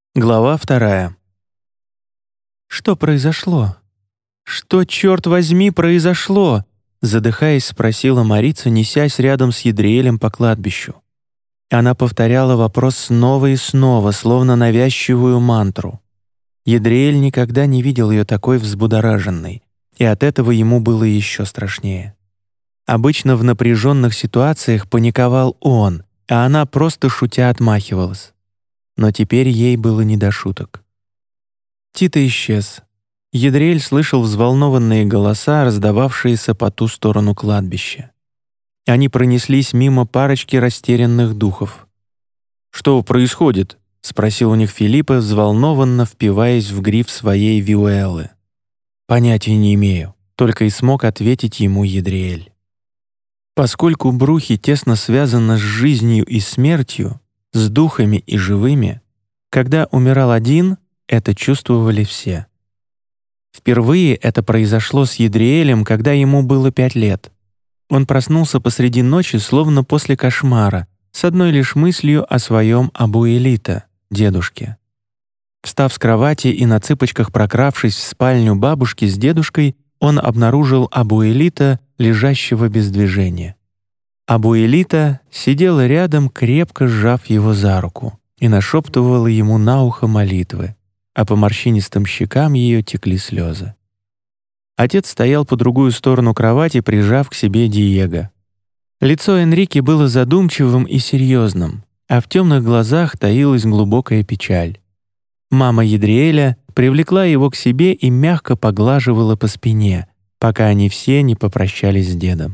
Глава 2. «Что произошло? Что, черт возьми, произошло?» Задыхаясь, спросила Марица, несясь рядом с Едриэлем по кладбищу. Она повторяла вопрос снова и снова, словно навязчивую мантру. Едриэль никогда не видел ее такой взбудораженной, и от этого ему было еще страшнее. Обычно в напряженных ситуациях паниковал он, а она просто шутя отмахивалась. Но теперь ей было не до шуток. Тита исчез. Едриэль слышал взволнованные голоса, раздававшиеся по ту сторону кладбища. Они пронеслись мимо парочки растерянных духов. «Что происходит?» — спросил у них Филиппа, взволнованно впиваясь в гриф своей виуэллы. «Понятия не имею», — только и смог ответить ему Едриэль. Поскольку Брухи тесно связана с жизнью и смертью, с духами и живыми, когда умирал один, это чувствовали все. Впервые это произошло с Едриэлем, когда ему было 5 лет. Он проснулся посреди ночи, словно после кошмара, с одной лишь мыслью о своем Абу-Элита, дедушке. Встав с кровати и на цыпочках прокравшись в спальню бабушки с дедушкой, он обнаружил Абу-Элита, лежащего без движения. Абу-Элита сидела рядом, крепко сжав его за руку, и нашептывала ему на ухо молитвы, а по морщинистым щекам ее текли слезы. Отец стоял по другую сторону кровати, прижав к себе Диего. Лицо Энрике было задумчивым и серьезным, а в темных глазах таилась глубокая печаль. Мама Едриэля привлекла его к себе и мягко поглаживала по спине, пока они все не попрощались с дедом.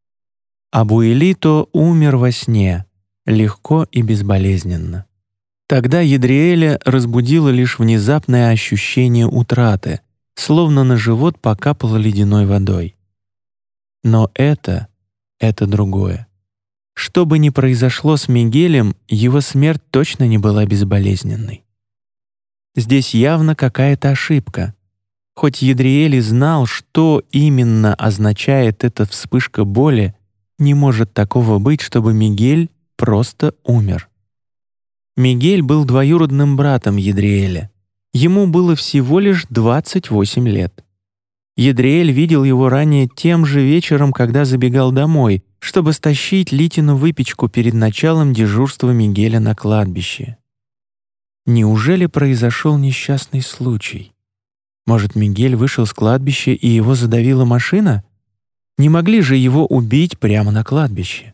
Абу-Элито умер во сне, легко и безболезненно. Тогда Едриэля разбудило лишь внезапное ощущение утраты, словно на живот покапало ледяной водой. Но это другое. Что бы ни произошло с Мигелем, его смерть точно не была безболезненной. Здесь явно какая-то ошибка. Хоть Едриэль и знал, что именно означает эта вспышка боли, не может такого быть, чтобы Мигель просто умер. Мигель был двоюродным братом Едриэля. Ему было всего лишь 28 лет. Едриэль видел его ранее тем же вечером, когда забегал домой, чтобы стащить Литину выпечку перед началом дежурства Мигеля на кладбище. Неужели произошел несчастный случай? Может, Мигель вышел с кладбища и его задавила машина? Не могли же его убить прямо на кладбище?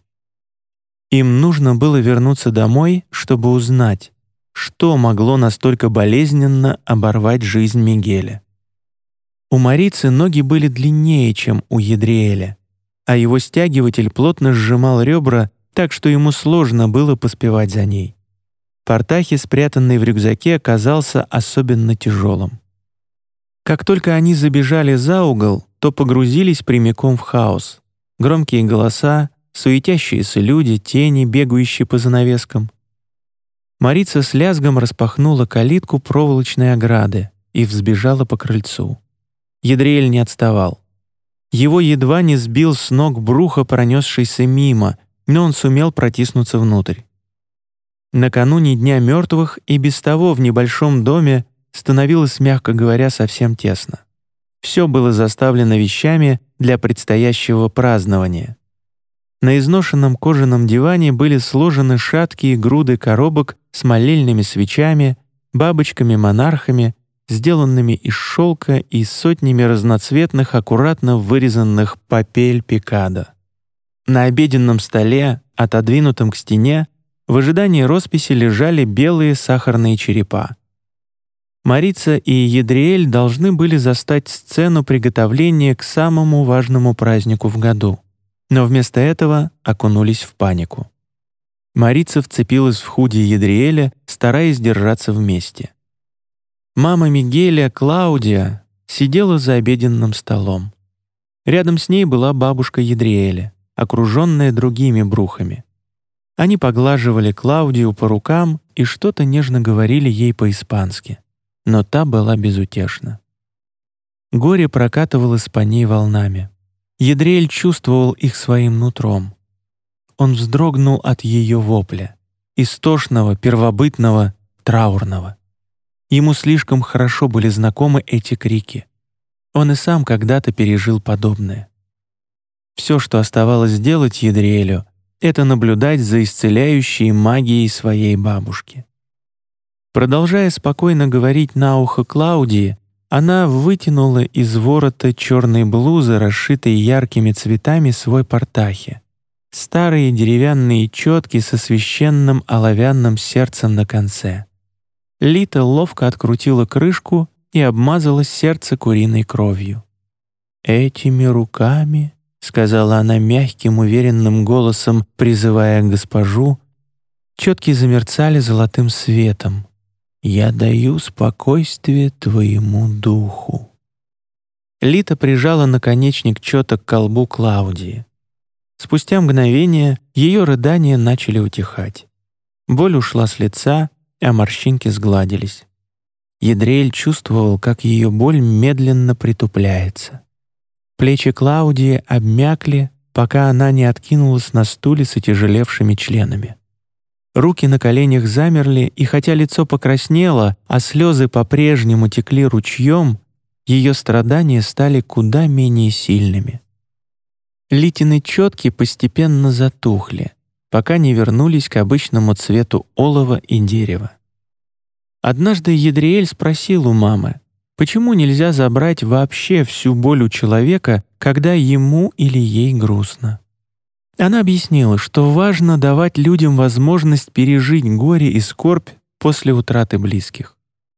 Им нужно было вернуться домой, чтобы узнать, что могло настолько болезненно оборвать жизнь Мигеля. У Марицы ноги были длиннее, чем у Едриэля, а его стягиватель плотно сжимал ребра, так что ему сложно было поспевать за ней. Портахи, спрятанный в рюкзаке, оказался особенно тяжелым. Как только они забежали за угол, то погрузились прямиком в хаос. Громкие голоса, суетящиеся люди, тени, бегающие по занавескам. Марица с лязгом распахнула калитку проволочной ограды и взбежала по крыльцу. Едриэль не отставал. Его едва не сбил с ног Бруха, пронесшийся мимо, но он сумел протиснуться внутрь. Накануне Дня мертвых и без того в небольшом доме становилось, мягко говоря, совсем тесно. Все было заставлено вещами для предстоящего празднования. На изношенном кожаном диване были сложены шаткие груды коробок с молельными свечами, бабочками-монархами, сделанными из шелка и сотнями разноцветных, аккуратно вырезанных папель пикадо. На обеденном столе, отодвинутом к стене, в ожидании росписи лежали белые сахарные черепа. Марица и Едриэль должны были застать сцену приготовления к самому важному празднику в году, но вместо этого окунулись в панику. Марица вцепилась в худи Едриэля, стараясь держаться вместе. Мама Мигеля, Клаудия, сидела за обеденным столом. Рядом с ней была бабушка Едриэля, окруженная другими брухами. Они поглаживали Клаудию по рукам и что-то нежно говорили ей по-испански, но та была безутешна. Горе прокатывалось по ней волнами. Едриэль чувствовал их своим нутром. Он вздрогнул от ее вопля, истошного, первобытного, траурного. Ему слишком хорошо были знакомы эти крики. Он и сам когда-то пережил подобное. Все, что оставалось сделать Едриэлю, это наблюдать за исцеляющей магией своей бабушки. Продолжая спокойно говорить на ухо Клаудии, она вытянула из ворота черной блузы, расшитой яркими цветами, свой портахи. Старые деревянные четки со священным оловянным сердцем на конце. Лита ловко открутила крышку и обмазала сердце куриной кровью. «Этими руками», — сказала она мягким, уверенным голосом, призывая госпожу, четки замерцали золотым светом. «Я даю спокойствие твоему духу». Лита прижала наконечник четок к колбу Клаудии. Спустя мгновение ее рыдания начали утихать. Боль ушла с лица, а морщинки сгладились. Едриэль чувствовал, как ее боль медленно притупляется. Плечи Клаудии обмякли, пока она не откинулась на стуле с отяжелевшими членами. Руки на коленях замерли, и хотя лицо покраснело, а слезы по-прежнему текли ручьем, ее страдания стали куда менее сильными. Литины четки постепенно затухли, пока не вернулись к обычному цвету олова и дерева. Однажды Едриэль спросил у мамы, почему нельзя забрать вообще всю боль у человека, когда ему или ей грустно. Она объяснила, что важно давать людям возможность пережить горе и скорбь после утраты близких.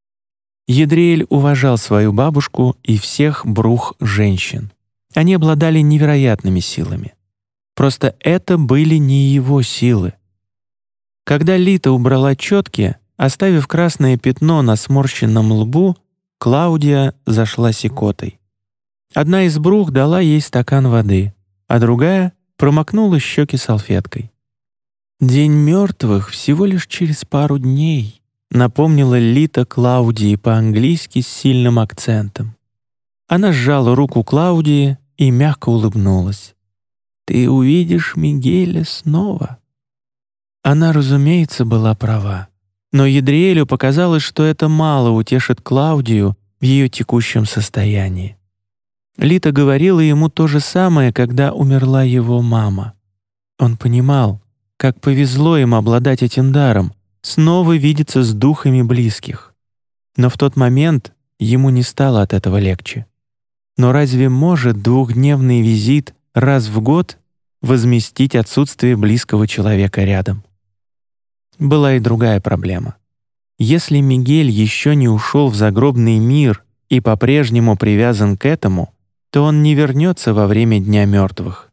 Едриэль уважал свою бабушку и всех брух женщин. Они обладали невероятными силами. Просто это были не его силы. Когда Лита убрала четки, оставив красное пятно на сморщенном лбу, Клаудия зашлась икотой. Одна из брух дала ей стакан воды, а другая промокнула щеки салфеткой. «День мертвых всего лишь через пару дней», напомнила Лита Клаудии по-английски с сильным акцентом. Она сжала руку Клаудии и мягко улыбнулась. «Ты увидишь Мигеля снова». Она, разумеется, была права. Но Едриэлю показалось, что это мало утешит Клаудию в ее текущем состоянии. Лита говорила ему то же самое, когда умерла его мама. Он понимал, как повезло им обладать этим даром, снова видеться с духами близких. Но в тот момент ему не стало от этого легче. Но разве может двухдневный визит раз в год возместить отсутствие близкого человека рядом? Была и другая проблема. Если Мигель еще не ушел в загробный мир и по-прежнему привязан к этому, то он не вернется во время Дня мертвых.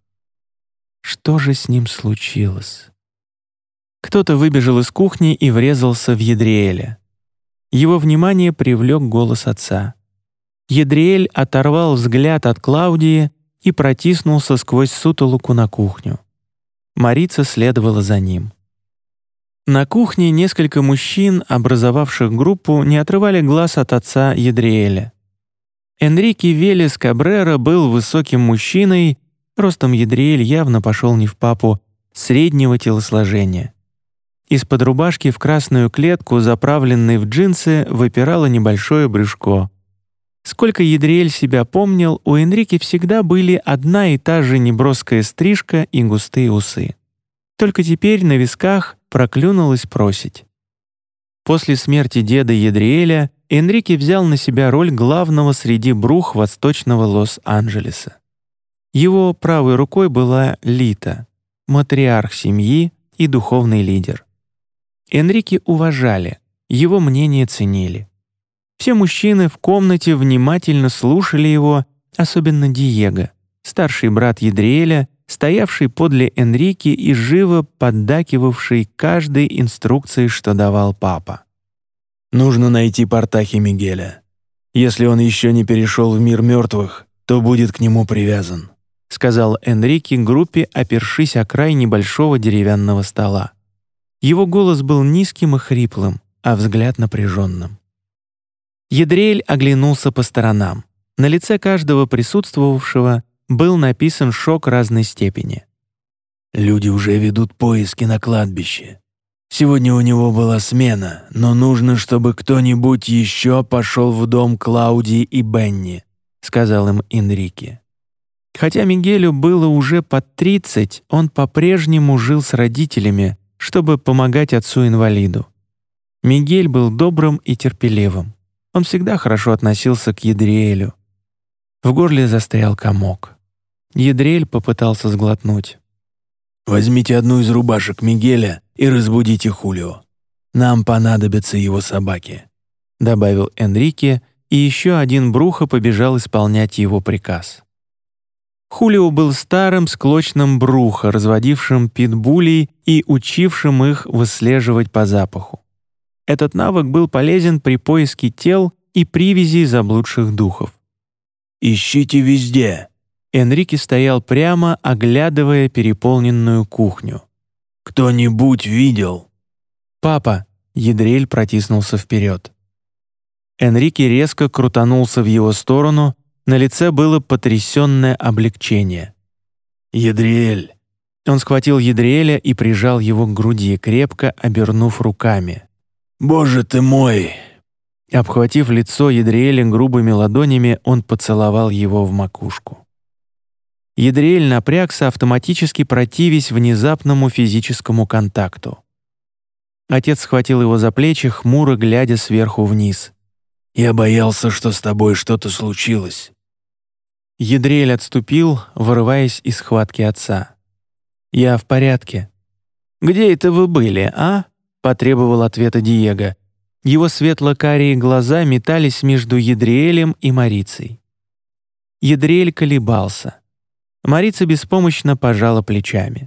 Что же с ним случилось? Кто-то выбежал из кухни и врезался в Едриэля. Его внимание привлек голос отца. Едриэль оторвал взгляд от Клаудии и протиснулся сквозь сутолоку на кухню. Марица следовала за ним. На кухне несколько мужчин, образовавших группу, не отрывали глаз от отца Едриэля. Энрике Велес Кабрера был высоким мужчиной, ростом Едриэль явно пошел не в папу, среднего телосложения. Из-под рубашки в красную клетку, заправленной в джинсы, выпирало небольшое брюшко. Сколько Едриэль себя помнил, у Энрике всегда были одна и та же неброская стрижка и густые усы. Только теперь на висках проклюнулась проседь. После смерти деда Едриэля Энрике взял на себя роль главного среди брух восточного Лос-Анджелеса. Его правой рукой была Лита, матриарх семьи и духовный лидер. Энрике уважали, его мнение ценили. Все мужчины в комнате внимательно слушали его, особенно Диего, старший брат Едриэля, стоявший подле Энрике и живо поддакивавший каждой инструкции, что давал папа. «Нужно найти портахи Мигеля. Если он еще не перешел в мир мертвых, то будет к нему привязан», сказал Энрике группе, опершись о край небольшого деревянного стола. Его голос был низким и хриплым, а взгляд напряженным. Едриэль оглянулся по сторонам. На лице каждого присутствовавшего был написан шок разной степени. «Люди уже ведут поиски на кладбище. Сегодня у него была смена, но нужно, чтобы кто-нибудь еще пошел в дом Клаудии и Бенни», — сказал им Энрике. Хотя Мигелю было уже под 30, он по-прежнему жил с родителями, чтобы помогать отцу-инвалиду. Мигель был добрым и терпеливым. Он всегда хорошо относился к Едриэлю. В горле застрял комок. Едриэль попытался сглотнуть. «Возьмите одну из рубашек Мигеля и разбудите Хулио. Нам понадобятся его собаки», — добавил Энрике, и еще один Бруха побежал исполнять его приказ. Хулио был старым склочным Бруха, разводившим питбулей и учившим их выслеживать по запаху. Этот навык был полезен при поиске тел и привязи заблудших духов. «Ищите везде!» Энрике стоял прямо, оглядывая переполненную кухню. «Кто-нибудь видел?» «Папа!» — Едриэль протиснулся вперед. Энрике резко крутанулся в его сторону, на лице было потрясенное облегчение. «Едриэль!» Он схватил Едриэля и прижал его к груди, крепко обернув руками. «Боже ты мой!» Обхватив лицо Едриэля грубыми ладонями, он поцеловал его в макушку. Едриэль напрягся, автоматически противясь внезапному физическому контакту. Отец схватил его за плечи, хмуро глядя сверху вниз. «Я боялся, что с тобой что-то случилось». Едриэль отступил, вырываясь из схватки отца. «Я в порядке». «Где это вы были, а?» — потребовал ответа Диего. Его светло-карие глаза метались между Едриэлем и Марицей. Едриэль колебался. Марица беспомощно пожала плечами.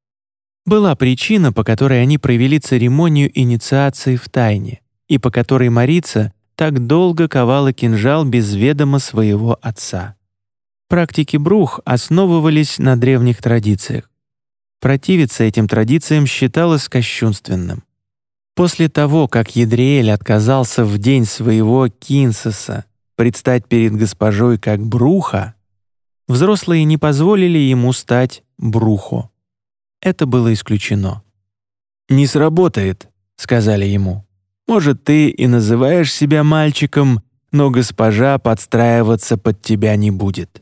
Была причина, по которой они провели церемонию инициации в тайне, и по которой Марица так долго ковала кинжал без ведома своего отца. Практики Брух основывались на древних традициях. Противиться этим традициям считалось кощунственным. После того, как Едриэль отказался в день своего кинсеса предстать перед госпожой как Бруха, взрослые не позволили ему стать Брухо. Это было исключено. «Не сработает», — сказали ему. «Может, ты и называешь себя мальчиком, но госпожа подстраиваться под тебя не будет».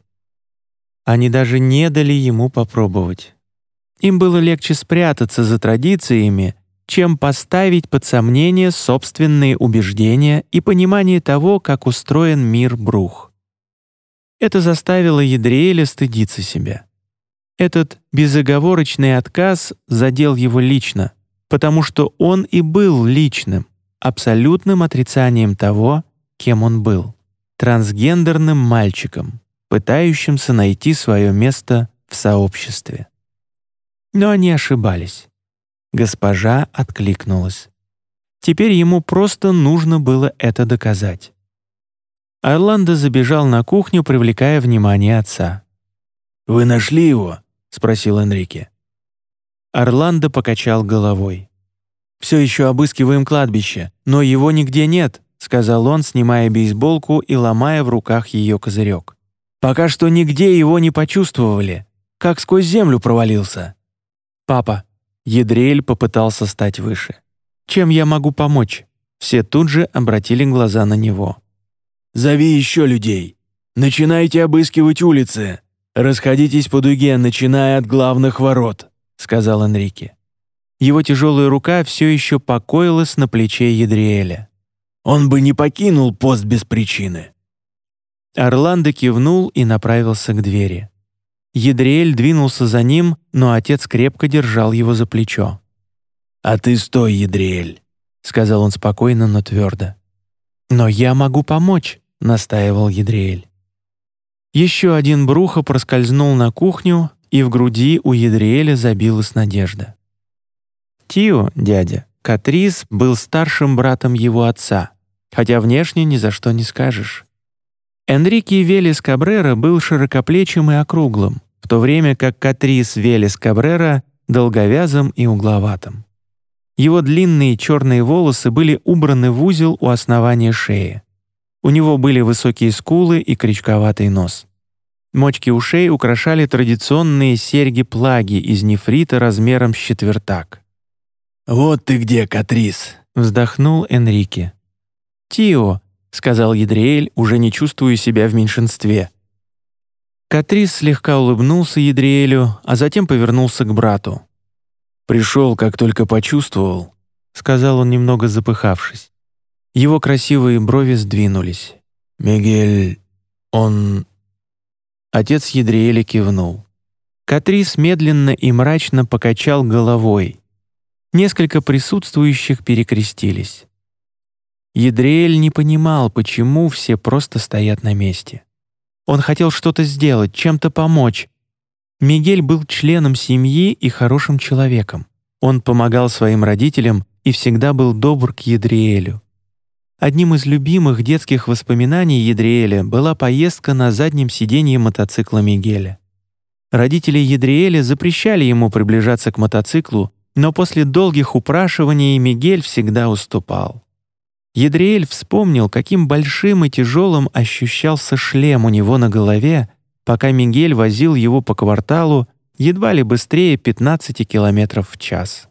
Они даже не дали ему попробовать. Им было легче спрятаться за традициями, чем поставить под сомнение собственные убеждения и понимание того, как устроен мир Брух. Это заставило Едриэля стыдиться себя. Этот безоговорочный отказ задел его лично, потому что он и был личным, абсолютным отрицанием того, кем он был, трансгендерным мальчиком, пытающимся найти свое место в сообществе. Но они ошибались. Госпожа откликнулась. Теперь ему просто нужно было это доказать. Орландо забежал на кухню, привлекая внимание отца. «Вы нашли его?» — спросил Энрике. Орландо покачал головой. «Все еще обыскиваем кладбище, но его нигде нет», — сказал он, снимая бейсболку и ломая в руках ее козырек. «Пока что нигде его не почувствовали. Как сквозь землю провалился». «Папа», — Едриэль попытался стать выше. «Чем я могу помочь?» Все тут же обратили глаза на него. «Зови еще людей. Начинайте обыскивать улицы. Расходитесь по дуге, начиная от главных ворот», — сказал Энрике. Его тяжелая рука все еще покоилась на плече Едриэля. «Он бы не покинул пост без причины». Орландо кивнул и направился к двери. Едриэль двинулся за ним, но отец крепко держал его за плечо. «А ты стой, Едриэль», — сказал он спокойно, но твердо. «Но я могу помочь», — настаивал Едриэль. Еще один Бруха проскользнул на кухню, и в груди у Едриэля забилась надежда. Тио, дядя, Катрис, был старшим братом его отца, хотя внешне ни за что не скажешь. Энрике Велес Кабрера был широкоплечим и округлым, в то время как Катрис Велес Кабрера — долговязым и угловатым. Его длинные черные волосы были убраны в узел у основания шеи. У него были высокие скулы и крючковатый нос. Мочки ушей украшали традиционные серьги-плаги из нефрита размером с четвертак. «Вот ты где, Катрис!» — вздохнул Энрике. «Тио», — сказал Едриэль, уже не чувствуя себя в меньшинстве. Катрис слегка улыбнулся Едриэлю, а затем повернулся к брату. «Пришел, как только почувствовал», — сказал он, немного запыхавшись. Его красивые брови сдвинулись. «Мигель, он...» Отец Едриэля кивнул. Катрис медленно и мрачно покачал головой. Несколько присутствующих перекрестились. Едриэль не понимал, почему все просто стоят на месте. Он хотел что-то сделать, чем-то помочь. Мигель был членом семьи и хорошим человеком. Он помогал своим родителям и всегда был добр к Едриэлю. Одним из любимых детских воспоминаний Едриэля была поездка на заднем сиденье мотоцикла Мигеля. Родители Едриэля запрещали ему приближаться к мотоциклу, но после долгих упрашиваний Мигель всегда уступал. Едриэль вспомнил, каким большим и тяжелым ощущался шлем у него на голове, пока Мигель возил его по кварталу едва ли быстрее 15 км в час.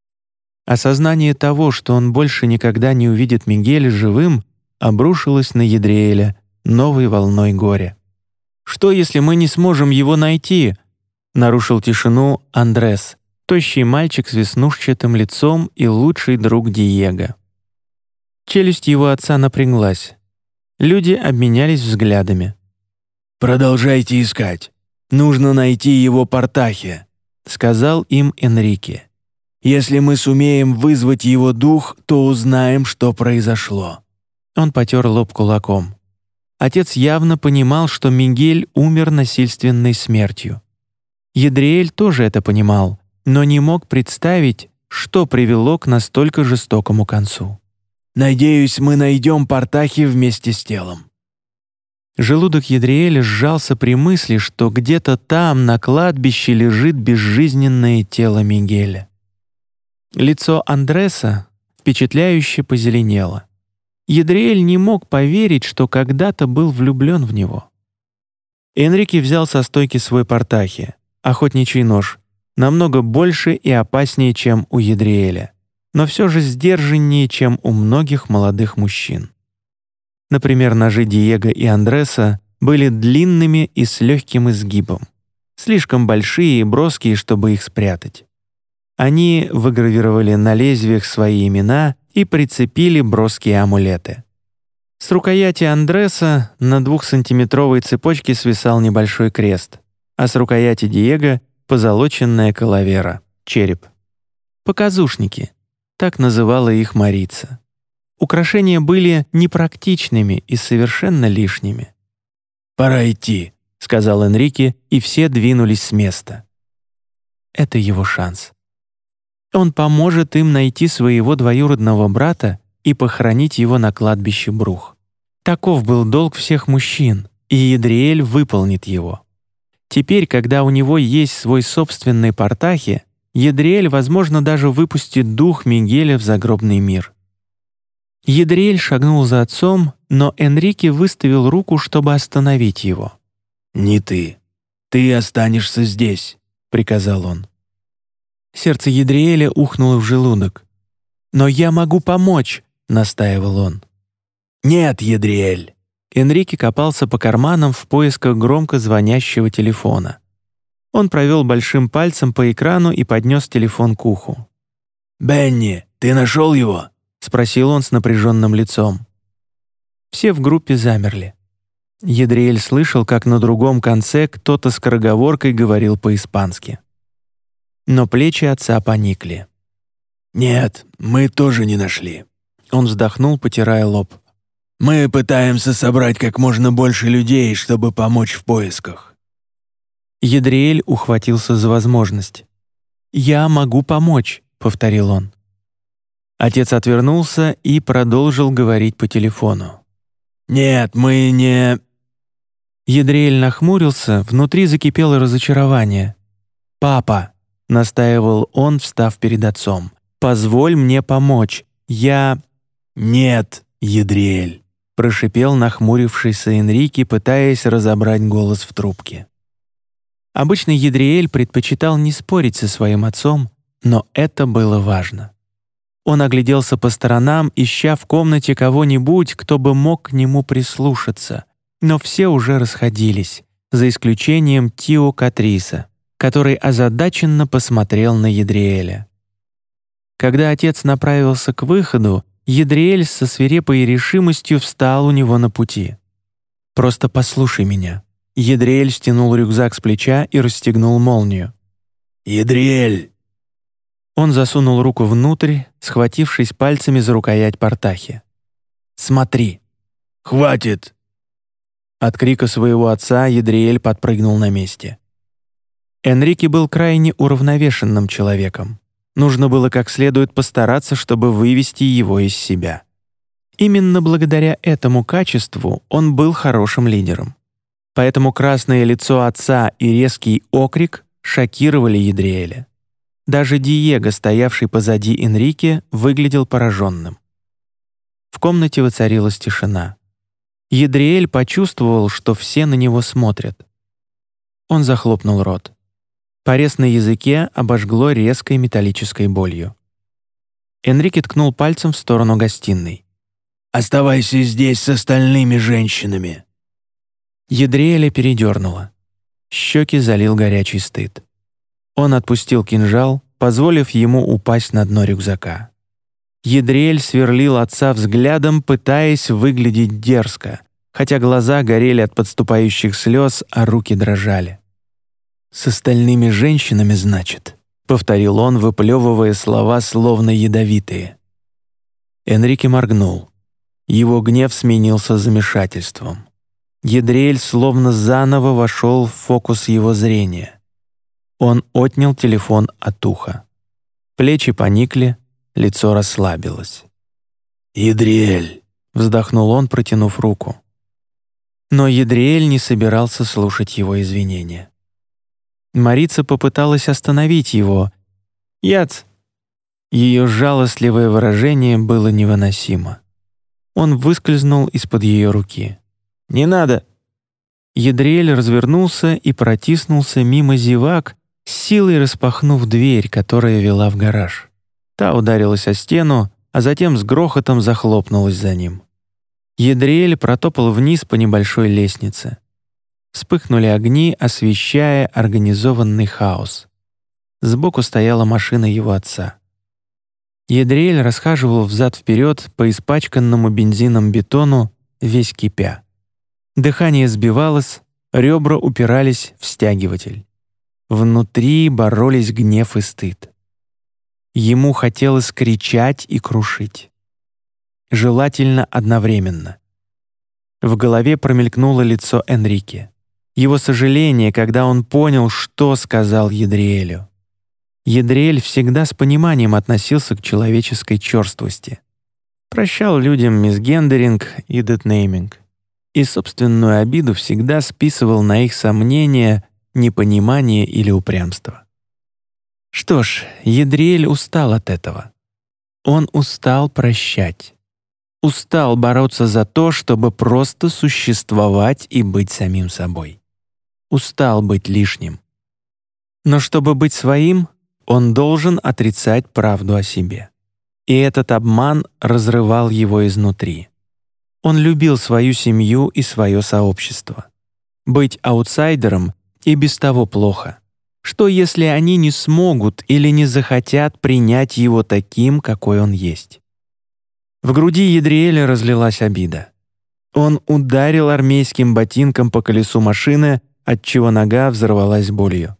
Осознание того, что он больше никогда не увидит Мигеля живым, обрушилось на Едриэля новой волной горя. «Что, если мы не сможем его найти?» — нарушил тишину Андрес, тощий мальчик с веснушчатым лицом и лучший друг Диего. Челюсть его отца напряглась. Люди обменялись взглядами. «Продолжайте искать. Нужно найти его Портахе», — сказал им Энрике. «Если мы сумеем вызвать его дух, то узнаем, что произошло». Он потер лоб кулаком. Отец явно понимал, что Мигель умер насильственной смертью. Едриэль тоже это понимал, но не мог представить, что привело к настолько жестокому концу. «Надеюсь, мы найдем Портахи вместе с телом». Желудок Едриэля сжался при мысли, что где-то там, на кладбище, лежит безжизненное тело Мигеля. Лицо Андреса впечатляюще позеленело. Едриэль не мог поверить, что когда-то был влюблен в него. Энрике взял со стойки свой Портахи, охотничий нож, намного больше и опаснее, чем у Едриэля, но все же сдержаннее, чем у многих молодых мужчин. Например, ножи Диего и Андреса были длинными и с легким изгибом, слишком большие и броские, чтобы их спрятать. Они выгравировали на лезвиях свои имена и прицепили броские амулеты. С рукояти Андреса на 2-сантиметровой цепочке свисал небольшой крест, а с рукояти Диего — позолоченная калавера, череп. Показушники — так называла их Марица. Украшения были непрактичными и совершенно лишними. «Пора идти», — сказал Энрике, и все двинулись с места. Это его шанс. Он поможет им найти своего двоюродного брата и похоронить его на кладбище Брух. Таков был долг всех мужчин, и Едриэль выполнит его. Теперь, когда у него есть свой собственный Портахи, Едриэль, возможно, даже выпустит дух Мигеля в загробный мир. Едриэль шагнул за отцом, но Энрике выставил руку, чтобы остановить его. «Не ты. Ты останешься здесь», — приказал он. Сердце Едриэля ухнуло в желудок. «Но я могу помочь», — настаивал он. «Нет, Едриэль». Энрике копался по карманам в поисках громко звонящего телефона. Он провел большим пальцем по экрану и поднес телефон к уху. «Бенни, ты нашел его?» — спросил он с напряженным лицом. Все в группе замерли. Едриэль слышал, как на другом конце кто-то скороговоркой говорил по-испански. Но плечи отца поникли. «Нет, мы тоже не нашли». Он вздохнул, потирая лоб. «Мы пытаемся собрать как можно больше людей, чтобы помочь в поисках». Едриэль ухватился за возможность. «Я могу помочь», — повторил он. Отец отвернулся и продолжил говорить по телефону. «Нет, мы не...» Едриэль нахмурился, внутри закипело разочарование. «Папа», — настаивал он, встав перед отцом, — «позволь мне помочь. Я...» «Нет, Едриэль», — прошипел нахмурившийся Энрике, пытаясь разобрать голос в трубке. Обычно Едриэль предпочитал не спорить со своим отцом, но это было важно. Он огляделся по сторонам, ища в комнате кого-нибудь, кто бы мог к нему прислушаться, но все уже расходились, за исключением Тио Катриса, который озадаченно посмотрел на Едриэля. Когда отец направился к выходу, Едриэль со свирепой решимостью встал у него на пути. «Просто послушай меня». Едриэль стянул рюкзак с плеча и расстегнул молнию. «Едриэль!» Он засунул руку внутрь, схватившись пальцами за рукоять портахи. «Смотри!» «Хватит!» От крика своего отца Едриэль подпрыгнул на месте. Энрике был крайне уравновешенным человеком. Нужно было как следует постараться, чтобы вывести его из себя. Именно благодаря этому качеству он был хорошим лидером. Поэтому красное лицо отца и резкий окрик шокировали Едриэля. Даже Диего, стоявший позади Энрике, выглядел пораженным. В комнате воцарилась тишина. Едриэль почувствовал, что все на него смотрят. Он захлопнул рот. Порез на языке обожгло резкой металлической болью. Энрике ткнул пальцем в сторону гостиной. «Оставайся здесь с остальными женщинами». Едриэля передернуло. Щеки залил горячий стыд. Он отпустил кинжал, позволив ему упасть на дно рюкзака. Едриэль сверлил отца взглядом, пытаясь выглядеть дерзко, хотя глаза горели от подступающих слез, а руки дрожали. «С остальными женщинами, значит», — повторил он, выплевывая слова, словно ядовитые. Энрике моргнул. Его гнев сменился замешательством. Едриэль словно заново вошел в фокус его зрения. Он отнял телефон от уха. Плечи поникли, лицо расслабилось. «Едриэль», — вздохнул он, протянув руку. Но Едриэль не собирался слушать его извинения. Марица попыталась остановить его. «Яц!» Ее жалостливое выражение было невыносимо. Он выскользнул из-под ее руки. «Не надо!» Едриэль развернулся и протиснулся мимо зевак, с силой распахнув дверь, которая вела в гараж. Та ударилась о стену, а затем с грохотом захлопнулась за ним. Едриэль протопал вниз по небольшой лестнице. Вспыхнули огни, освещая организованный хаос. Сбоку стояла машина его отца. Едриэль расхаживал взад-вперед по испачканному бензином бетону, весь кипя. Дыхание сбивалось, ребра упирались в стягиватель. Внутри боролись гнев и стыд. Ему хотелось кричать и крушить. Желательно одновременно. В голове промелькнуло лицо Энрике. Его сожаление, когда он понял, что сказал Едриэлю. Едриэль всегда с пониманием относился к человеческой черствости. Прощал людям мисгендеринг и детнейминг. И собственную обиду всегда списывал на их сомнения, непонимание или упрямство. Что ж, Едриэль устал от этого. Он устал прощать. Устал бороться за то, чтобы просто существовать и быть самим собой. Устал быть лишним. Но чтобы быть своим, он должен отрицать правду о себе. И этот обман разрывал его изнутри. Он любил свою семью и свое сообщество. Быть аутсайдером и без того плохо. Что если они не смогут или не захотят принять его таким, какой он есть? В груди Едриэля разлилась обида. Он ударил армейским ботинком по колесу машины, отчего нога взорвалась болью.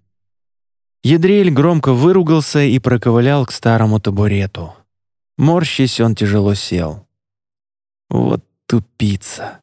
Едриэль громко выругался и проковылял к старому табурету. Морщась, он тяжело сел. Вот тупица.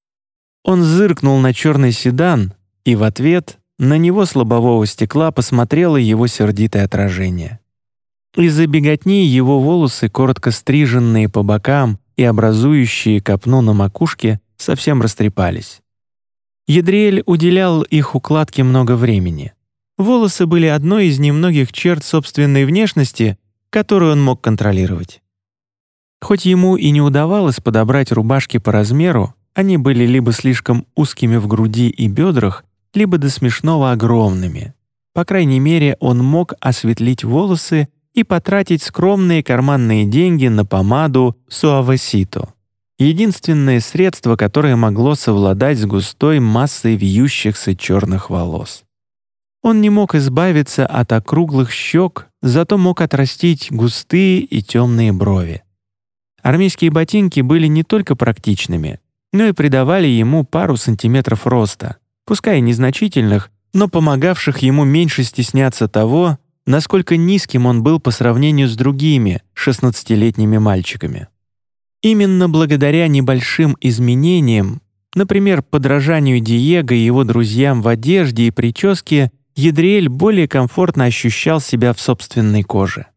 Он зыркнул на черный седан, и в ответ на него с лобового стекла посмотрело его сердитое отражение. Из-за беготни его волосы, коротко стриженные по бокам и образующие копну на макушке, совсем растрепались. Едриэль уделял их укладке много времени. Волосы были одной из немногих черт собственной внешности, которую он мог контролировать. Хоть ему и не удавалось подобрать рубашки по размеру, они были либо слишком узкими в груди и бедрах, либо до смешного огромными. По крайней мере, он мог осветлить волосы и потратить скромные карманные деньги на помаду суавесито, единственное средство, которое могло совладать с густой массой вьющихся черных волос. Он не мог избавиться от округлых щек, зато мог отрастить густые и темные брови. Армейские ботинки были не только практичными, но и придавали ему пару сантиметров роста, пускай и незначительных, но помогавших ему меньше стесняться того, насколько низким он был по сравнению с другими 16-летними мальчиками. Именно благодаря небольшим изменениям, например, подражанию Диего и его друзьям в одежде и прическе, Ядриэль более комфортно ощущал себя в собственной коже.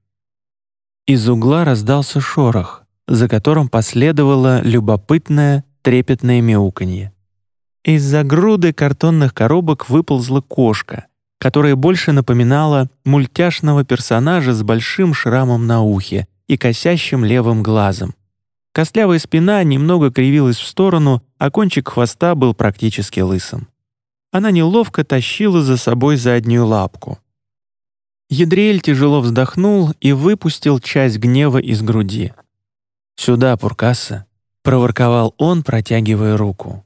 Из угла раздался шорох, за которым последовало любопытное, трепетное мяуканье. Из-за груды картонных коробок выползла кошка, которая больше напоминала мультяшного персонажа с большим шрамом на ухе и косящим левым глазом. Костлявая спина немного кривилась в сторону, а кончик хвоста был практически лысым. Она неловко тащила за собой заднюю лапку. Ядриэль тяжело вздохнул и выпустил часть гнева из груди. «Сюда, Пуркаса», — проворковал он, протягивая руку.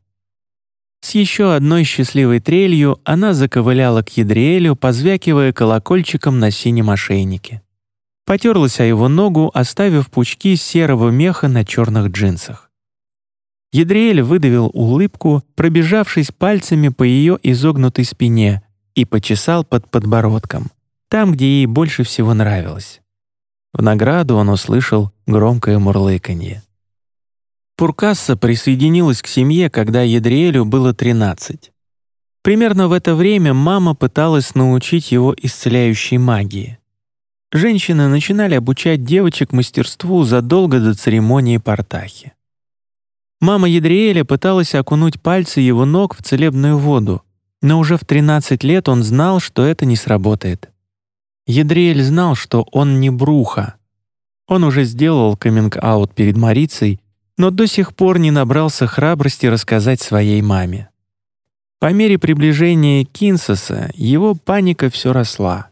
С еще одной счастливой трелью она заковыляла к Ядриэлю, позвякивая колокольчиком на синем ошейнике. Потерлась о его ногу, оставив пучки серого меха на черных джинсах. Ядриэль выдавил улыбку, пробежавшись пальцами по ее изогнутой спине, и почесал под подбородком, там, где ей больше всего нравилось. В награду он услышал громкое мурлыканье. Пуркаса присоединилась к семье, когда Ядриэлю было 13. Примерно в это время мама пыталась научить его исцеляющей магии. Женщины начинали обучать девочек мастерству задолго до церемонии Партахи. Мама Ядриэля пыталась окунуть пальцы его ног в целебную воду, но уже в 13 лет он знал, что это не сработает. Ядриэль знал, что он не Бруха. Он уже сделал каминг-аут перед Марицей, но до сих пор не набрался храбрости рассказать своей маме. По мере приближения Кинсоса его паника все росла.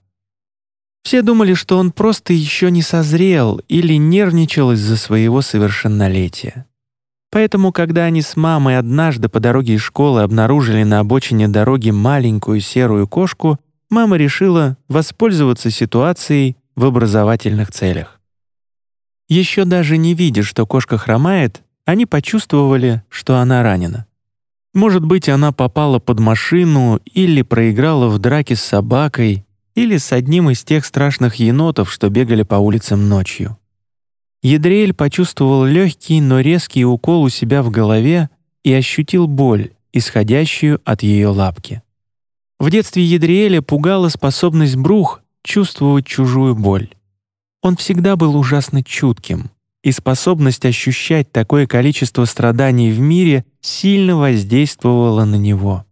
Все думали, что он просто еще не созрел или нервничал из-за своего совершеннолетия. Поэтому, когда они с мамой однажды по дороге из школы обнаружили на обочине дороги маленькую серую кошку, мама решила воспользоваться ситуацией в образовательных целях. Еще даже не видя, что кошка хромает, они почувствовали, что она ранена. Может быть, она попала под машину или проиграла в драке с собакой или с одним из тех страшных енотов, что бегали по улицам ночью. Ядриэль почувствовал легкий, но резкий укол у себя в голове и ощутил боль, исходящую от ее лапки. В детстве Ядриэля пугала способность Брух чувствовать чужую боль. Он всегда был ужасно чутким, и способность ощущать такое количество страданий в мире сильно воздействовала на него.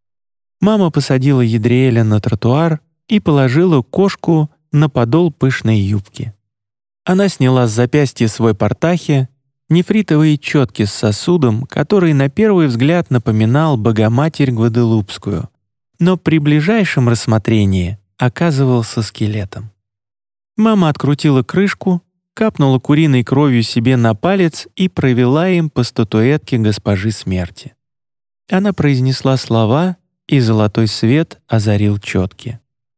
Мама посадила Ядриэля на тротуар и положила кошку на подол пышной юбки. Она сняла с запястья свой Партахи, нефритовые четки с сосудом, который на первый взгляд напоминал Богоматерь Гваделупскую, но при ближайшем рассмотрении оказывался скелетом. Мама открутила крышку, капнула куриной кровью себе на палец и провела им по статуэтке госпожи смерти. Она произнесла слова, и золотой свет озарил четки.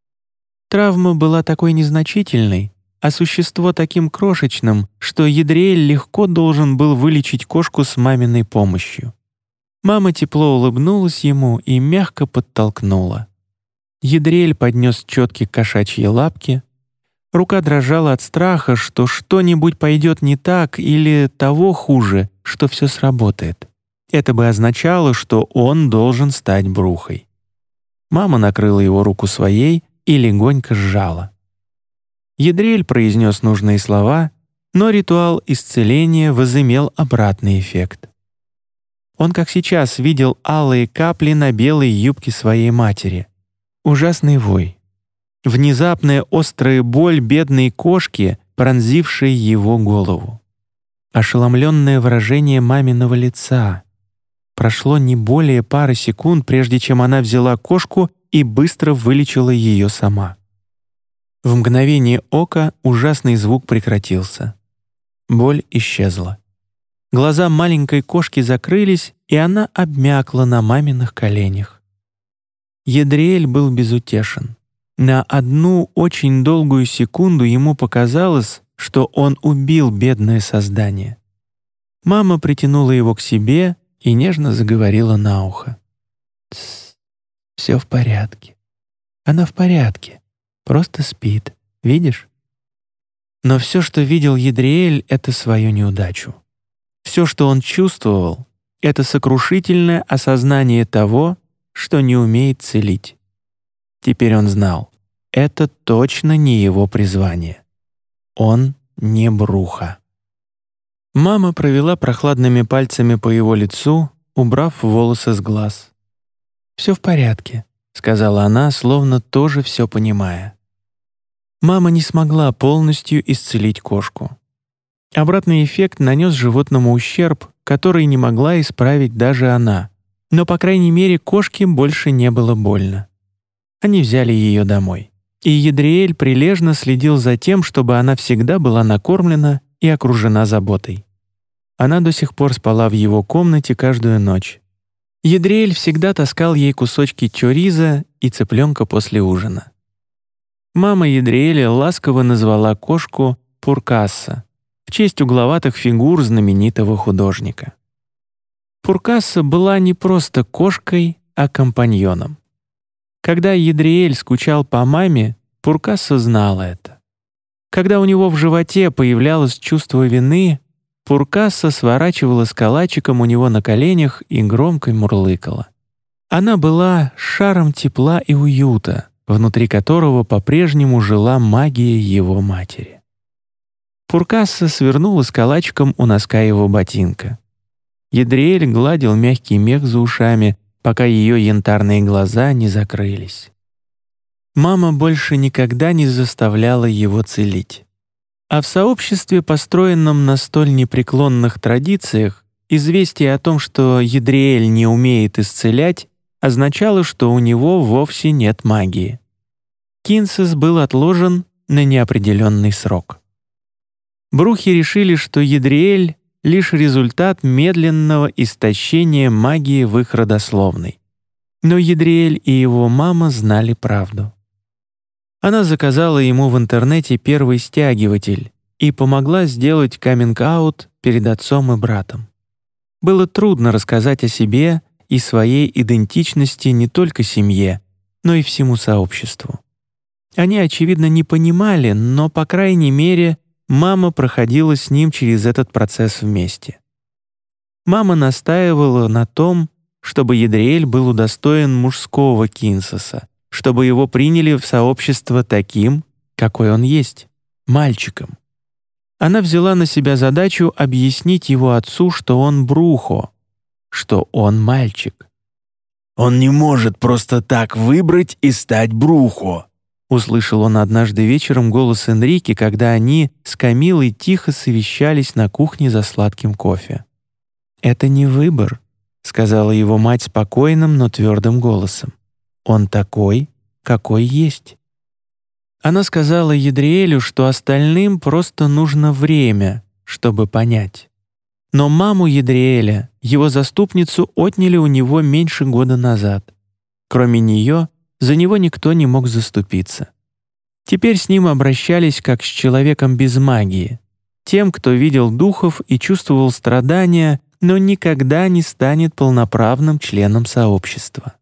Травма была такой незначительной, а существо таким крошечным, что Ядриэль легко должен был вылечить кошку с маминой помощью. Мама тепло улыбнулась ему и мягко подтолкнула. Ядриэль поднес четки к кошачьей лапке. Рука дрожала от страха, что что-нибудь пойдет не так или того хуже, что все сработает. Это бы означало, что он должен стать Брухой. Мама накрыла его руку своей и легонько сжала. Ядриэль произнес нужные слова, но ритуал исцеления возымел обратный эффект. Он, как сейчас, видел алые капли на белой юбке своей матери. Ужасный вой. Внезапная острая боль бедной кошки, пронзившей его голову. Ошеломленное выражение маминого лица. Прошло не более пары секунд, прежде чем она взяла кошку и быстро вылечила ее сама. В мгновение ока ужасный звук прекратился. Боль исчезла. Глаза маленькой кошки закрылись, и она обмякла на маминых коленях. Едриэль был безутешен. На одну очень долгую секунду ему показалось, что он убил бедное создание. Мама притянула его к себе и нежно заговорила на ухо. «Тссс, все в порядке. Она в порядке, просто спит, видишь?» Но все, что видел Едриэль, — это свою неудачу. Все, что он чувствовал, — это сокрушительное осознание того, что не умеет целить. Теперь он знал, это точно не его призвание. Он не Бруха. Мама провела прохладными пальцами по его лицу, убрав волосы с глаз. «Все в порядке», — сказала она, словно тоже все понимая. Мама не смогла полностью исцелить кошку. Обратный эффект нанес животному ущерб, который не могла исправить даже она, но, по крайней мере, кошке больше не было больно. Они взяли ее домой, и Едриэль прилежно следил за тем, чтобы она всегда была накормлена и окружена заботой. Она до сих пор спала в его комнате каждую ночь. Едриэль всегда таскал ей кусочки чориза и цыпленка после ужина. Мама Едриэля ласково назвала кошку Пуркасса в честь угловатых фигур знаменитого художника. Пуркасса была не просто кошкой, а компаньоном. Когда Едриэль скучал по маме, Пуркасса знала это. Когда у него в животе появлялось чувство вины, Пуркасса сворачивалась калачиком у него на коленях и громко мурлыкала. Она была шаром тепла и уюта, внутри которого по-прежнему жила магия его матери. Пуркасса свернулась калачиком у носка его ботинка. Едриэль гладил мягкий мех за ушами, пока ее янтарные глаза не закрылись. Мама больше никогда не заставляла его целить. А в сообществе, построенном на столь непреклонных традициях, известие о том, что Едриэль не умеет исцелять, означало, что у него вовсе нет магии. Кинсес был отложен на неопределенный срок. Брухи решили, что Едриэль — лишь результат медленного истощения магии в их родословной. Но Едриэль и его мама знали правду. Она заказала ему в интернете первый стягиватель и помогла сделать каминг-аут перед отцом и братом. Было трудно рассказать о себе и своей идентичности не только семье, но и всему сообществу. Они, очевидно, не понимали, но, по крайней мере, мама проходила с ним через этот процесс вместе. Мама настаивала на том, чтобы Едриэль был удостоен мужского Кинсеса, чтобы его приняли в сообщество таким, какой он есть, мальчиком. Она взяла на себя задачу объяснить его отцу, что он Брухо, что он мальчик. «Он не может просто так выбрать и стать Брухо», — услышал он однажды вечером голос Энрике, когда они с Камилой тихо совещались на кухне за сладким кофе. «Это не выбор», — сказала его мать спокойным, но твердым голосом. «Он такой, какой есть». Она сказала Едриэлю, что остальным просто нужно время, чтобы понять. Но маму Едриэля, его заступницу, отняли у него меньше года назад. Кроме нее, за него никто не мог заступиться. Теперь с ним обращались как с человеком без магии, тем, кто видел духов и чувствовал страдания, но никогда не станет полноправным членом сообщества.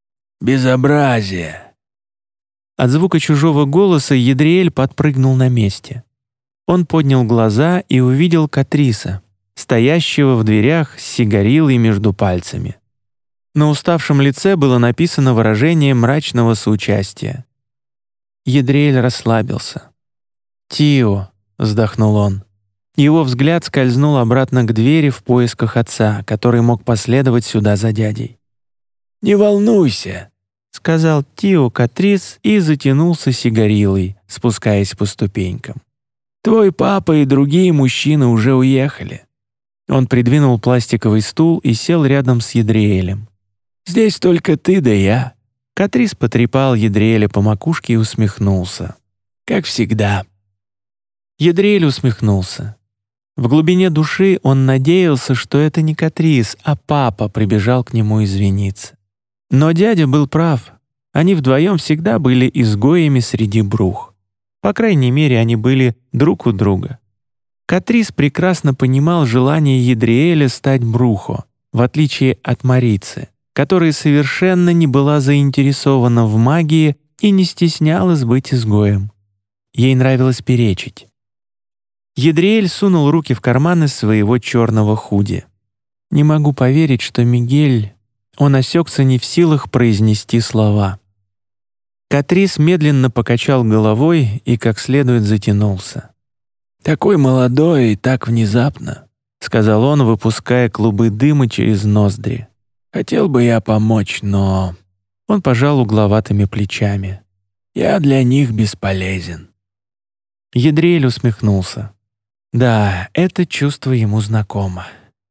«Безобразие!» От звука чужого голоса Едриэль подпрыгнул на месте. Он поднял глаза и увидел Катриса, стоящего в дверях с сигарилой между пальцами. На уставшем лице было написано выражение мрачного соучастия. Едриэль расслабился. «Тио», — вздохнул он. Его взгляд скользнул обратно к двери в поисках отца, который мог последовать сюда за дядей. «Не волнуйся», — сказал Тио Катрис и затянулся сигарилой, спускаясь по ступенькам. «Твой папа и другие мужчины уже уехали». Он придвинул пластиковый стул и сел рядом с Едриэлем. «Здесь только ты да я». Катрис потрепал Едриэля по макушке и усмехнулся. как всегда». Ядриэль усмехнулся. В глубине души он надеялся, что это не Катрис, а папа прибежал к нему извиниться. Но дядя был прав. Они вдвоем всегда были изгоями среди брух. По крайней мере, они были друг у друга. Катрис прекрасно понимал желание Ядриэля стать брухо, в отличие от Марицы, которая совершенно не была заинтересована в магии и не стеснялась быть изгоем. Ей нравилось перечить. Ядриэль сунул руки в карманы своего черного худи. «Не могу поверить, что Мигель...» Он осекся, не в силах произнести слова. Катрис медленно покачал головой и как следует затянулся. «Такой молодой и так внезапно», — сказал он, выпуская клубы дыма через ноздри. «Хотел бы я помочь, но...» Он пожал угловатыми плечами. «Я для них бесполезен». Ядриэль усмехнулся. Да, это чувство ему знакомо.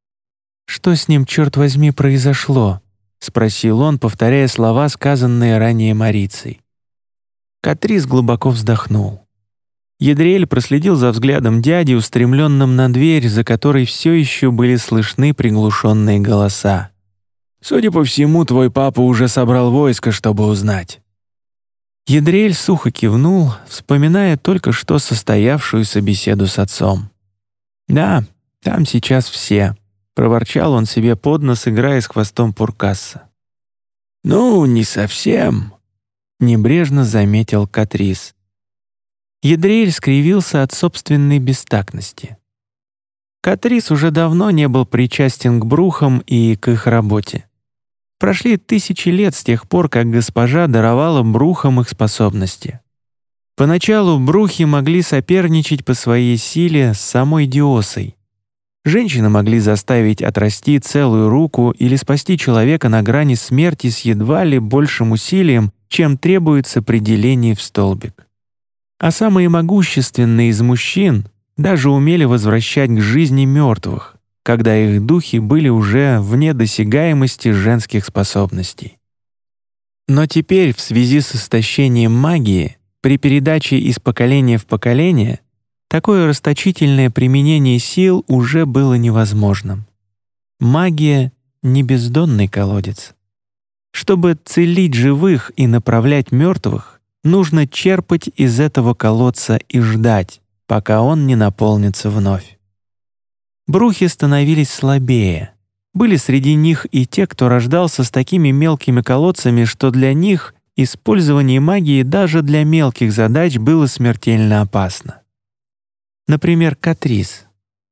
«Что с ним, черт возьми, произошло?» — спросил он, повторяя слова, сказанные ранее Марицей. Катрис глубоко вздохнул. Ядриэль проследил за взглядом дяди, устремленным на дверь, за которой все еще были слышны приглушенные голоса. «Судя по всему, твой папа уже собрал войско, чтобы узнать». Ядриэль сухо кивнул, вспоминая только что состоявшуюся беседу с отцом. «Да, там сейчас все», — проворчал он себе под нос, играя с хвостом Пуркасса. «Ну, не совсем», — небрежно заметил Катрис. Ядриэль скривился от собственной бестактности. Катрис уже давно не был причастен к брухам и к их работе. Прошли 1000 лет с тех пор, как госпожа даровала брухам их способности. Поначалу брухи могли соперничать по своей силе с самой Диосой. Женщины могли заставить отрасти целую руку или спасти человека на грани смерти с едва ли большим усилием, чем требуется при делении в столбик. А самые могущественные из мужчин даже умели возвращать к жизни мертвых, когда их духи были уже вне досягаемости женских способностей. Но теперь, в связи с истощением магии, при передаче из поколения в поколение, такое расточительное применение сил уже было невозможным. Магия — не бездонный колодец. Чтобы целить живых и направлять мертвых, нужно черпать из этого колодца и ждать, пока он не наполнится вновь. Брухи становились слабее. Были среди них и те, кто рождался с такими мелкими колодцами, что для них использование магии даже для мелких задач было смертельно опасно. Например, Катрис.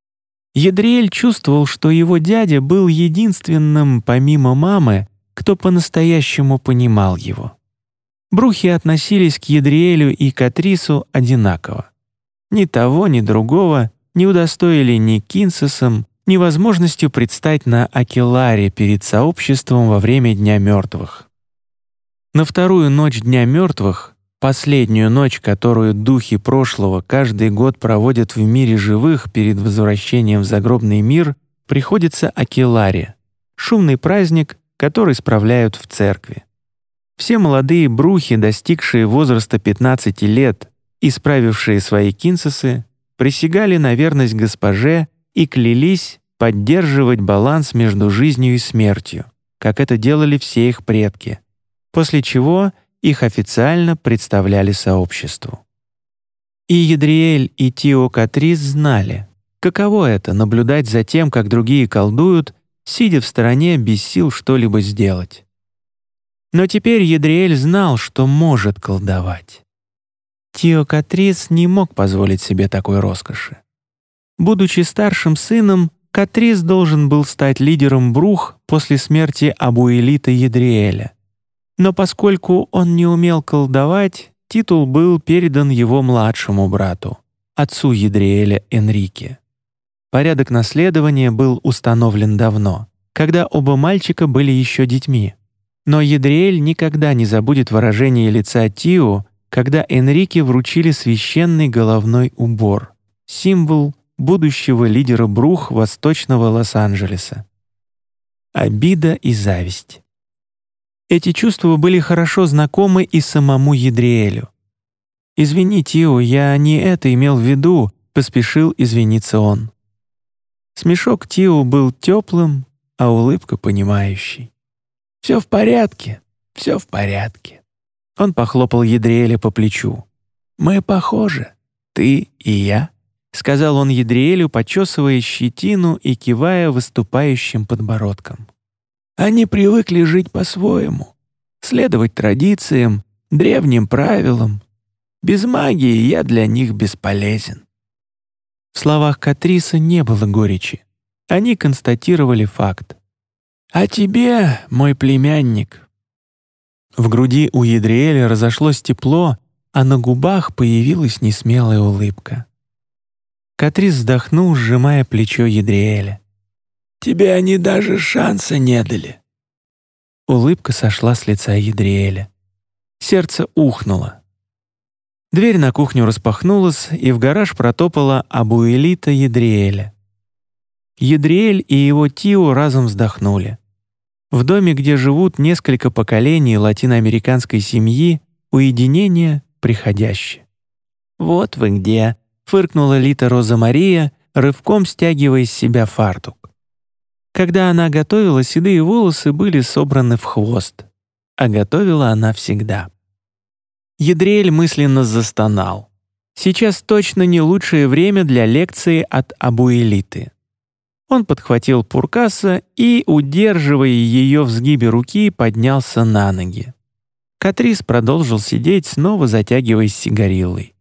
Ядриэль чувствовал, что его дядя был единственным, помимо мамы, кто по-настоящему понимал его. Брухи относились к Ядриэлю и Катрису одинаково. Ни того, ни другого не удостоили ни Кинсесом, ни возможностью предстать на Акеларе перед сообществом во время Дня мертвых. На вторую ночь Дня мертвых, последнюю ночь, которую духи прошлого каждый год проводят в мире живых перед возвращением в загробный мир, приходится Акеларе, шумный праздник, который справляют в церкви. Все молодые брухи, достигшие возраста 15 лет и справившие свои кинсесы, присягали на верность госпоже и клялись поддерживать баланс между жизнью и смертью, как это делали все их предки, после чего их официально представляли сообществу. И Ядриэль, и Тио Катрис знали, каково это — наблюдать за тем, как другие колдуют, сидя в стороне без сил что-либо сделать. Но теперь Ядриэль знал, что может колдовать. Тио Катрис не мог позволить себе такой роскоши. Будучи старшим сыном, Катрис должен был стать лидером брух после смерти Абуэлита Ядриэля. Но поскольку он не умел колдовать, титул был передан его младшему брату, отцу Ядриэля Энрике. Порядок наследования был установлен давно, когда оба мальчика были еще детьми. Но Ядриэль никогда не забудет выражение лица Тио, когда Энрике вручили священный головной убор, символ будущего лидера брух Восточного Лос-Анджелеса. Обида и зависть. Эти чувства были хорошо знакомы и самому Ядриэлю. «Извини, Тио, я не это имел в виду», — поспешил извиниться он. Смешок Тио был теплым, а улыбка понимающей. «Все в порядке, все в порядке». Он похлопал Едриэля по плечу. «Мы похожи, ты и я», — сказал он Едриэлю, почесывая щетину и кивая выступающим подбородком. «Они привыкли жить по-своему, следовать традициям, древним правилам. Без магии я для них бесполезен». В словах Катриса не было горечи. Они констатировали факт. «А тебе, мой племянник». В груди у Едриэля разошлось тепло, а на губах появилась несмелая улыбка. Катрис вздохнул, сжимая плечо Едриэля. «Тебе они даже шанса не дали». Улыбка сошла с лица Едриэля. Сердце ухнуло. Дверь на кухню распахнулась, и в гараж протопала Абуэлита Едриэля. Едриэль и его Тио разом вздохнули. В доме, где живут несколько поколений латиноамериканской семьи, уединение приходящее. «Вот вы где!» — фыркнула Лита Роза Мария, рывком стягивая с себя фартук. Когда она готовила, седые волосы были собраны в хвост, а готовила она всегда. Едриэль мысленно застонал. Сейчас точно не лучшее время для лекции от Абуэлиты. Он подхватил Пуркаса и, удерживая ее в сгибе руки, поднялся на ноги. Катрис продолжил сидеть, снова затягиваясь сигариллой.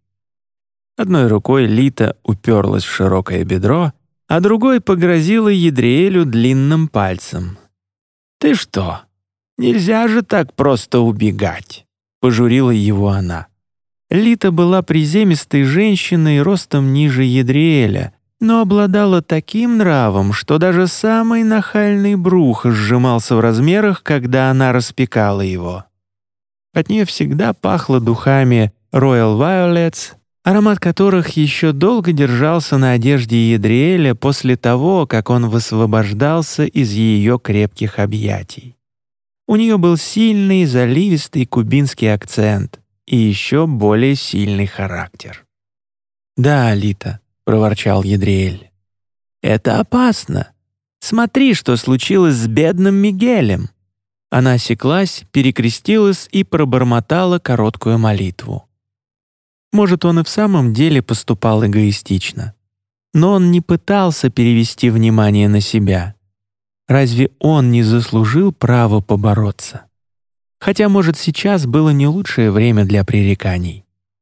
Одной рукой Лита уперлась в широкое бедро, а другой погрозила Едриэлю длинным пальцем. «Ты что? Нельзя же так просто убегать!» — пожурила его она. Лита была приземистой женщиной ростом ниже Едриэля, но обладала таким нравом, что даже самый нахальный Брух сжимался в размерах, когда она распекала его. От нее всегда пахло духами Royal Violets, аромат которых еще долго держался на одежде Едриэля после того, как он высвобождался из ее крепких объятий. У нее был сильный, заливистый кубинский акцент и еще более сильный характер. «Да, Лита», — проворчал Едриэль. «Это опасно. Смотри, что случилось с бедным Мигелем». Она осеклась, перекрестилась и пробормотала короткую молитву. Может, он и в самом деле поступал эгоистично. Но он не пытался перевести внимание на себя. Разве он не заслужил права побороться? Хотя, может, сейчас было не лучшее время для пререканий.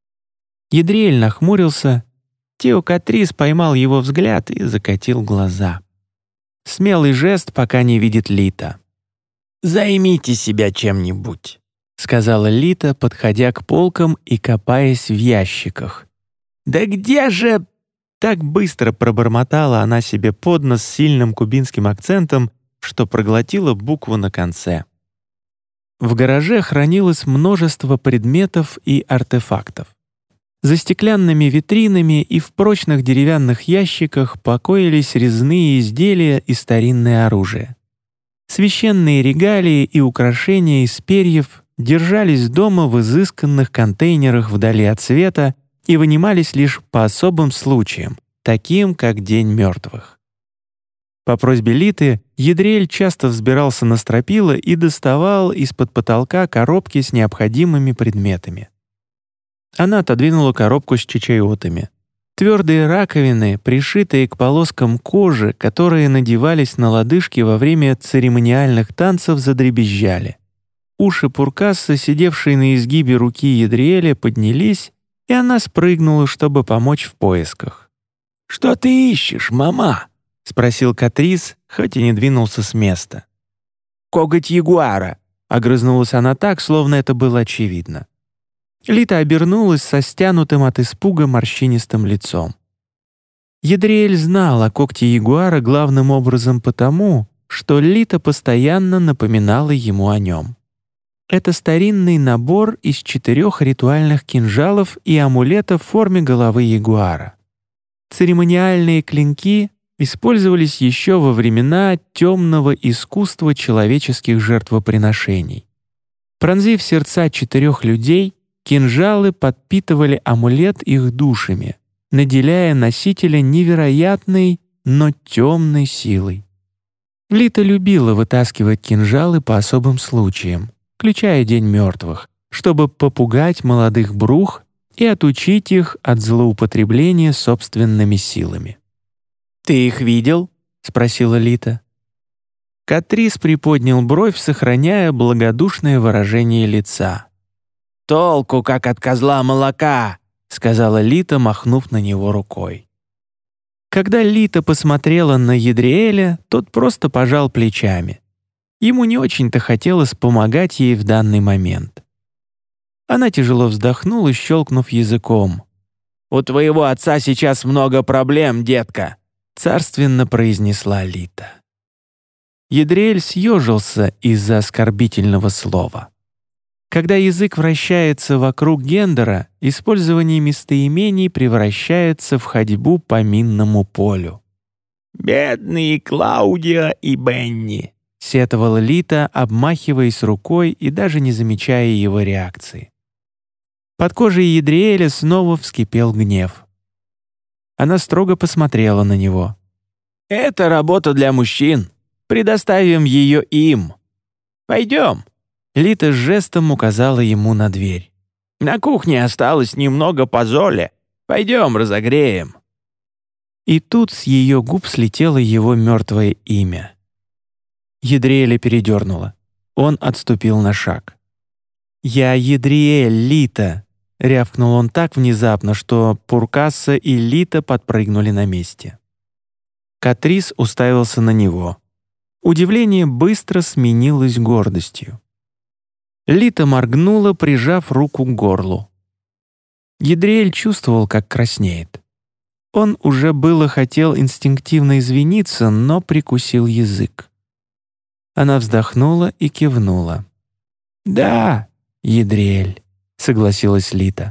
Едриэль нахмурился, Тио Катрис поймал его взгляд и закатил глаза. Смелый жест, пока не видит Лита. «Займите себя чем-нибудь», — сказала Лита, подходя к полкам и копаясь в ящиках. «Да где же...» Так быстро пробормотала она себе под нос с сильным кубинским акцентом, что проглотила букву на конце. В гараже хранилось множество предметов и артефактов. За стеклянными витринами и в прочных деревянных ящиках покоились резные изделия и старинное оружие. Священные регалии и украшения из перьев держались дома в изысканных контейнерах вдали от света и вынимались лишь по особым случаям, таким как День мертвых. По просьбе Литы Едриэль часто взбирался на стропила и доставал из-под потолка коробки с необходимыми предметами. Она отодвинула коробку с чечаотами. Твердые раковины, пришитые к полоскам кожи, которые надевались на лодыжки во время церемониальных танцев, задребезжали. Уши Пуркаса, сидевшие на изгибе руки Едриэля, поднялись, и она спрыгнула, чтобы помочь в поисках. «Что ты ищешь, мама?» — спросил Катрис, хоть и не двинулся с места. «Коготь ягуара», — огрызнулась она так, словно это было очевидно. Лита обернулась со стянутым от испуга морщинистым лицом. Едриэль знал о когте ягуара главным образом потому, что Лита постоянно напоминала ему о нем. Это старинный набор из 4 ритуальных кинжалов и амулетов в форме головы ягуара. Церемониальные клинки использовались еще во времена темного искусства человеческих жертвоприношений. Пронзив сердца 4 людей, Кинжалы подпитывали амулет их душами, наделяя носителя невероятной, но темной силой. Лита любила вытаскивать кинжалы по особым случаям, включая День мертвых, чтобы попугать молодых брух и отучить их от злоупотребления собственными силами. «Ты их видел?» — спросила Лита. Катрис приподнял бровь, сохраняя благодушное выражение лица. «Толку, как от козла молока!» — сказала Лита, махнув на него рукой. Когда Лита посмотрела на Едриэля, тот просто пожал плечами. Ему не очень-то хотелось помогать ей в данный момент. Она тяжело вздохнула, щелкнув языком. «У твоего отца сейчас много проблем, детка», — царственно произнесла Лита. Едриэль съежился из-за оскорбительного слова. Когда язык вращается вокруг гендера, использование местоимений превращается в ходьбу по минному полю. «Бедные Клаудиа и Бенни», — сетовала Лита, обмахиваясь рукой и даже не замечая его реакции. Под кожей Едриэля снова вскипел гнев. Она строго посмотрела на него. «Это работа для мужчин. Предоставим ее им. Пойдем». Лита жестом указала ему на дверь. «На кухне осталось немного позоли. Пойдем, разогреем». И тут с ее губ слетело его мертвое имя. Едриэля передернуло. Он отступил на шаг. «Я Едриэль, Лита», — рявкнул он так внезапно, что Пуркаса и Лита подпрыгнули на месте. Катрис уставился на него. Удивление быстро сменилось гордостью. Лита моргнула, прижав руку к горлу. Едриэль чувствовал, как краснеет. Он уже было хотел инстинктивно извиниться, но прикусил язык. Она вздохнула и кивнула. «Да, Едриэль», — согласилась Лита.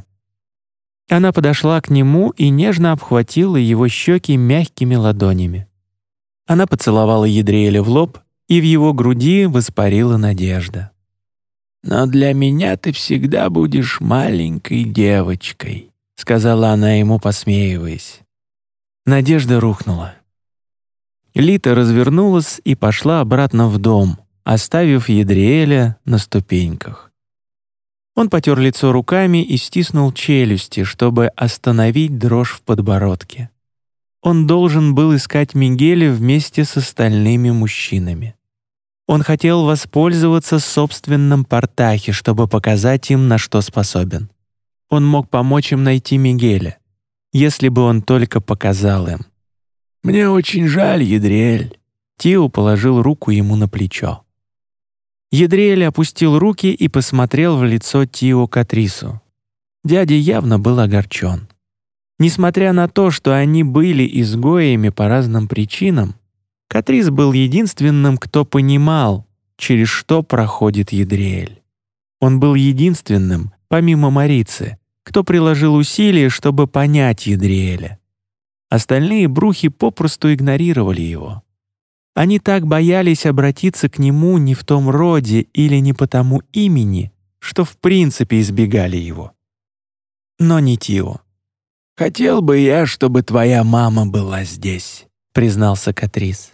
Она подошла к нему и нежно обхватила его щеки мягкими ладонями. Она поцеловала Едриэля в лоб, и в его груди воспарила надежда. «Но для меня ты всегда будешь маленькой девочкой», — сказала она ему, посмеиваясь. Надежда рухнула. Лита развернулась и пошла обратно в дом, оставив Едриэля на ступеньках. Он потер лицо руками и стиснул челюсти, чтобы остановить дрожь в подбородке. Он должен был искать Мигеля вместе с остальными мужчинами. Он хотел воспользоваться собственным Портахи, чтобы показать им, на что способен. Он мог помочь им найти Мигеля, если бы он только показал им. «Мне очень жаль, Едриэль». Тио положил руку ему на плечо. Едриэль опустил руки и посмотрел в лицо Тио Катрису. Дядя явно был огорчен. Несмотря на то, что они были изгоями по разным причинам, Катрис был единственным, кто понимал, через что проходит Едриэль. Он был единственным, помимо Марицы, кто приложил усилия, чтобы понять Едриэля. Остальные брухи попросту игнорировали его. Они так боялись обратиться к нему не в том роде или не по тому имени, что в принципе избегали его. Но не Тио. «Хотел бы я, чтобы твоя мама была здесь», — признался Катрис.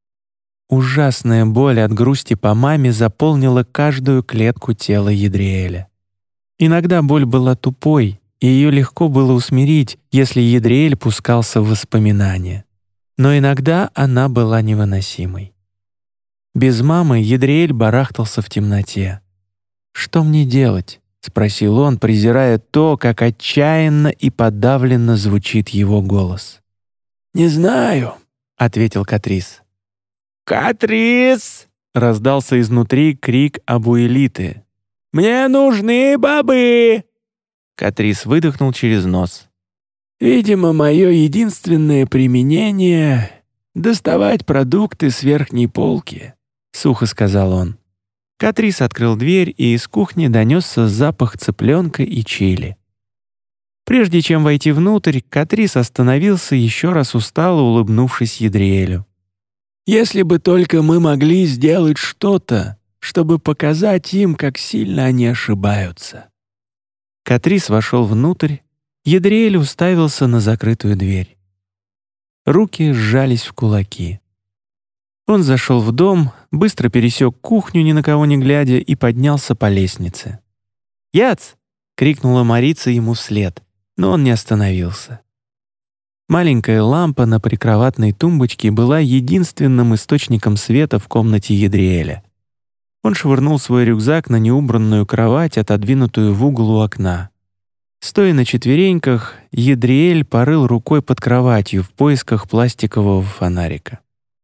Ужасная боль от грусти по маме заполнила каждую клетку тела Едриэля. Иногда боль была тупой, и ее легко было усмирить, если Едриэль пускался в воспоминания. Но иногда она была невыносимой. Без мамы Едриэль барахтался в темноте. «Что мне делать?» — спросил он, презирая то, как отчаянно и подавленно звучит его голос. «Не знаю», — ответил Катрис. «Катрис!» — раздался изнутри крик Абуэлиты. «Мне нужны бобы!» Катрис выдохнул через нос. «Видимо, мое единственное применение — доставать продукты с верхней полки», — сухо сказал он. Катрис открыл дверь, и из кухни донесся запах цыпленка и чили. Прежде чем войти внутрь, Катрис остановился, еще раз устало улыбнувшись Едриэлю. «Если бы только мы могли сделать что-то, чтобы показать им, как сильно они ошибаются». Катрис вошел внутрь, Едриэль уставился на закрытую дверь. Руки сжались в кулаки. Он зашел в дом, быстро пересек кухню, ни на кого не глядя, и поднялся по лестнице. «Яц!» — крикнула Марица ему вслед, но он не остановился. Маленькая лампа на прикроватной тумбочке была единственным источником света в комнате Едриэля. Он швырнул свой рюкзак на неубранную кровать, отодвинутую в угол у окна. Стоя на четвереньках, Едриэль порыл рукой под кроватью в поисках пластикового фонарика.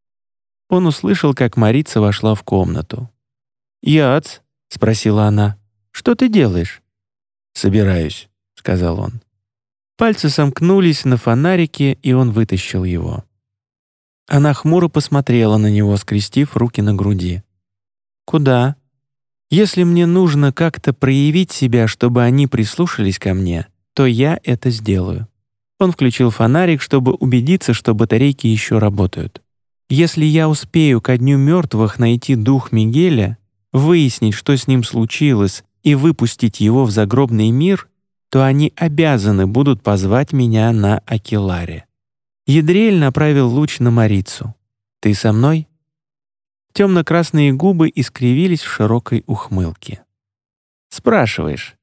Он услышал, как Марица вошла в комнату. «Яц?» — спросила она. «Что ты делаешь?» «Собираюсь», — сказал он. Пальцы сомкнулись на фонарике, и он вытащил его. Она хмуро посмотрела на него, скрестив руки на груди. «Куда? Если мне нужно как-то проявить себя, чтобы они прислушались ко мне, то я это сделаю». Он включил фонарик, чтобы убедиться, что батарейки еще работают. «Если я успею ко дню мертвых найти дух Мигеля, выяснить, что с ним случилось, и выпустить его в загробный мир, то они обязаны будут позвать меня на Акеларе». Едриэль направил луч на Марицу. «Ты со мной?» Темно-красные губы искривились в широкой ухмылке. «Спрашиваешь?»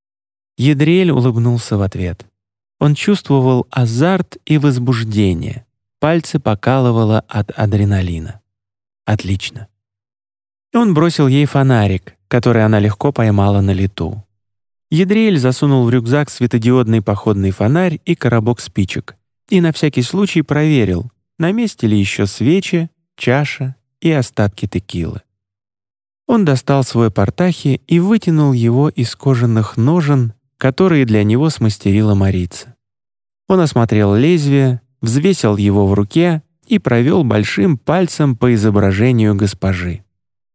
Едриэль улыбнулся в ответ. Он чувствовал азарт и возбуждение. Пальцы покалывало от адреналина. Отлично. Он бросил ей фонарик, который она легко поймала на лету. Едриэль засунул в рюкзак светодиодный походный фонарь и коробок спичек и на всякий случай проверил, на месте ли еще свечи, чаша и остатки текилы. Он достал свой портахи и вытянул его из кожаных ножен, которые для него смастерила Марица. Он осмотрел лезвие, взвесил его в руке и провел большим пальцем по изображению госпожи.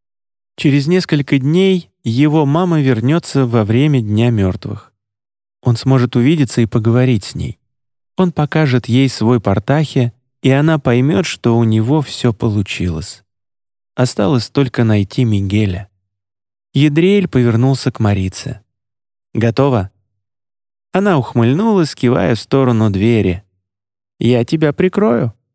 Через несколько дней его мама вернется во время Дня мертвых. Он сможет увидеться и поговорить с ней. Он покажет ей свой портахи, и она поймет, что у него все получилось. Осталось только найти Мигеля. Едриэль повернулся к Марице. «Готово?» Она ухмыльнулась, кивая в сторону двери. «Я тебя прикрою».